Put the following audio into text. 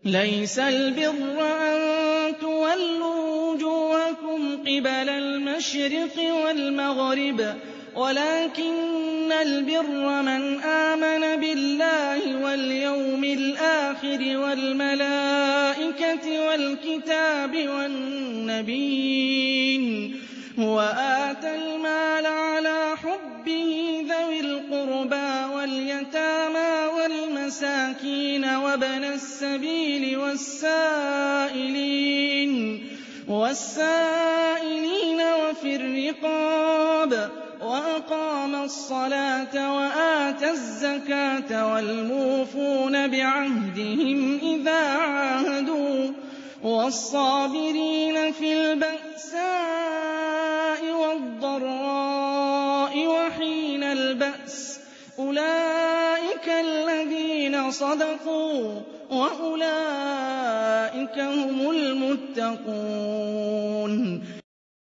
لَيْسَ الْبِرَّ أَن تُوَلُّوا وُجُوهَكُمْ قِبَلَ الْمَشْرِقِ وَالْمَغْرِبِ وَلَٰكِنَّ الْبِرَّ مَنْ آمَنَ بِاللَّهِ وَالْيَوْمِ الْآخِرِ وَالْمَلَائِكَةِ وَالْكِتَابِ وَالنَّبِيِّينَ وَآتَى الْمَالَ عَلَىٰ حُبِّهِ ذَوِي الْقُرْبَىٰ وَالْيَتَامَىٰ وَالْمَسَاكِينَ وَابْنَ السَّبِيلِ وَالسَّائِلِينَ وَفِي الرِّقَابِ وَأَقَامَ الصَّلَاةَ وَآتَى الزَّكَاةَ وَالْمُوفُونَ بِعَهْدِهِمْ إِذَا عَاهَدُوا وَالصَّابِرِينَ فِي الْبَأْسَاءِ وَالضَّرَّاءِ وَحِينَ الْبَأْسِ ۗ أُولَٰئِكَ الَّذِينَ صَدَقُوا ۖ وَأُولَٰئِكَ هُمُ الْمُتَّقُونَ.